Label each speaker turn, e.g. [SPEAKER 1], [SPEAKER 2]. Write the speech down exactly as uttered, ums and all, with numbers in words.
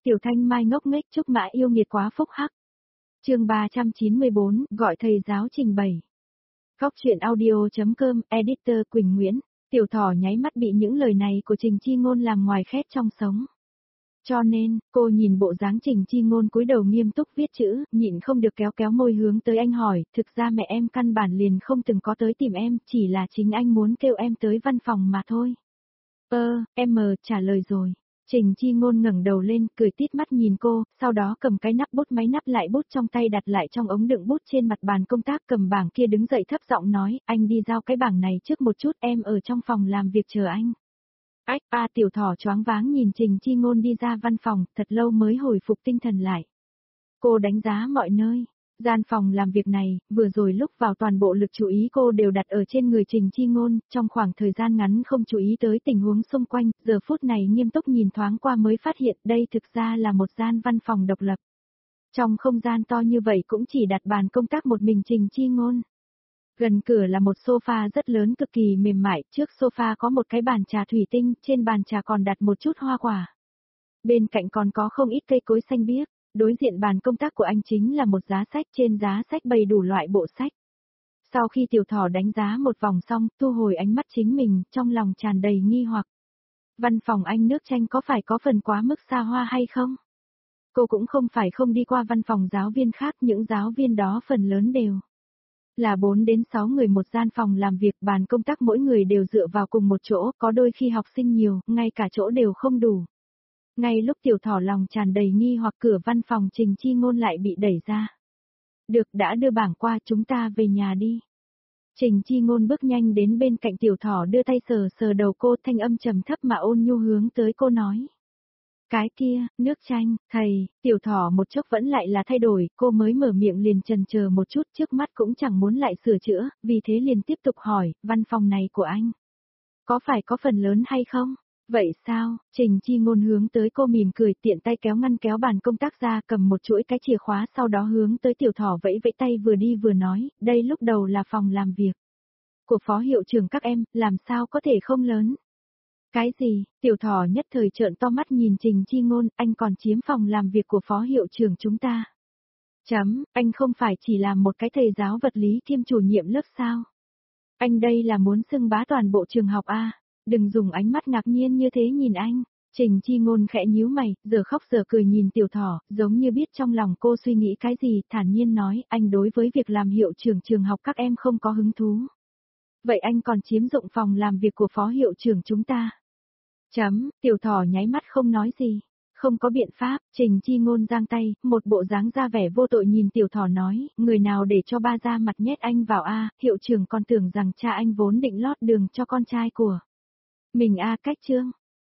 [SPEAKER 1] Tiểu Thanh Mai ngốc nghếch Trúc Mã yêu nghiệt quá phúc hắc. Chương ba trăm chín mươi bốn, gọi thầy giáo trình bày. Góc truyện audio.com, editor Quỳnh Nguyễn. Tiểu Thỏ nháy mắt bị những lời này của Trình Chi Ngôn làm ngoài khét trong sống. Cho nên, cô nhìn bộ dáng Trình Chi Ngôn cúi đầu nghiêm túc viết chữ, nhịn không được kéo kéo môi hướng tới anh hỏi, thực ra mẹ em căn bản liền không từng có tới tìm em, chỉ là chính anh muốn kêu em tới văn phòng mà thôi. Ơ, em mờ trả lời rồi. Trình Chi Ngôn ngẩng đầu lên, cười tít mắt nhìn cô, sau đó cầm cái nắp bút máy nắp lại bút trong tay đặt lại trong ống đựng bút trên mặt bàn công tác, cầm bảng kia đứng dậy thấp giọng nói, anh đi giao cái bảng này trước một chút, em ở trong phòng làm việc chờ anh. Ách, a à, Tiểu Thỏ choáng váng nhìn Trình Chi Ngôn đi ra văn phòng, thật lâu mới hồi phục tinh thần lại. Cô đánh giá mọi nơi. Gian phòng làm việc này, vừa rồi lúc vào toàn bộ lực chú ý cô đều đặt ở trên người Trình Chi Ngôn, trong khoảng thời gian ngắn không chú ý tới tình huống xung quanh, giờ phút này nghiêm túc nhìn thoáng qua mới phát hiện đây thực ra là một gian văn phòng độc lập. Trong không gian to như vậy cũng chỉ đặt bàn công tác một mình Trình Chi Ngôn. Gần cửa là một sofa rất lớn cực kỳ mềm mại, trước sofa có một cái bàn trà thủy tinh, trên bàn trà còn đặt một chút hoa quả. Bên cạnh còn có không ít cây cối xanh biếc. Đối diện bàn công tác của anh chính là một giá sách, trên giá sách bày đủ loại bộ sách. Sau khi Tiểu Thỏ đánh giá một vòng xong, thu hồi ánh mắt chính mình, trong lòng tràn đầy nghi hoặc. Văn phòng anh nước Chanh có phải có phần quá mức xa hoa hay không? Cô cũng không phải không đi qua văn phòng giáo viên khác, những giáo viên đó phần lớn đều là bốn đến sáu người một gian phòng làm việc, bàn công tác mỗi người đều dựa vào cùng một chỗ, có đôi khi học sinh nhiều, ngay cả chỗ đều không đủ. Ngay lúc Tiểu Thỏ lòng tràn đầy nghi hoặc cửa văn phòng Trình Chi Ngôn lại bị đẩy ra. Được, đã đưa bảng qua, chúng ta về nhà đi. Trình Chi Ngôn bước nhanh đến bên cạnh Tiểu Thỏ, đưa tay sờ sờ đầu cô, thanh âm trầm thấp mà ôn nhu hướng tới cô nói. Cái kia, nước Chanh, thầy. Tiểu Thỏ một chốc vẫn lại là thay đổi, cô mới mở miệng liền chần chờ một chút, trước mắt cũng chẳng muốn lại sửa chữa, vì thế liền tiếp tục hỏi, văn phòng này của anh có phải có phần lớn hay không? Vậy sao? Trình Chi Ngôn hướng tới cô mỉm cười, tiện tay kéo ngăn kéo bàn công tác ra, cầm một chuỗi cái chìa khóa, sau đó hướng tới Tiểu Thỏ vẫy vẫy tay, vừa đi vừa nói, đây lúc đầu là phòng làm việc của phó hiệu trưởng các em, làm sao có thể không lớn? Cái gì? Tiểu Thỏ nhất thời trợn to mắt nhìn Trình Chi Ngôn, anh còn chiếm phòng làm việc của phó hiệu trưởng chúng ta. Chấm, anh không phải chỉ là một cái thầy giáo vật lý kiêm chủ nhiệm lớp sao? Anh đây là muốn xưng bá toàn bộ trường học a? Đừng dùng ánh mắt ngạc nhiên như thế nhìn anh. Trình Chi Ngôn khẽ nhíu mày, giờ khóc giờ cười nhìn Tiểu Thỏ, giống như biết trong lòng cô suy nghĩ cái gì, thản nhiên nói, anh đối với việc làm hiệu trưởng trường học các em không có hứng thú. Vậy anh còn chiếm dụng phòng làm việc của phó hiệu trưởng chúng ta. Chấm, Tiểu Thỏ nháy mắt không nói gì. Không có biện pháp, Trình Chi Ngôn giang tay, một bộ dáng ra vẻ vô tội nhìn Tiểu Thỏ nói, người nào để cho ba ra mặt nhét anh vào a, hiệu trưởng còn tưởng rằng cha anh vốn định lót đường cho con trai của mình a. Cách chương,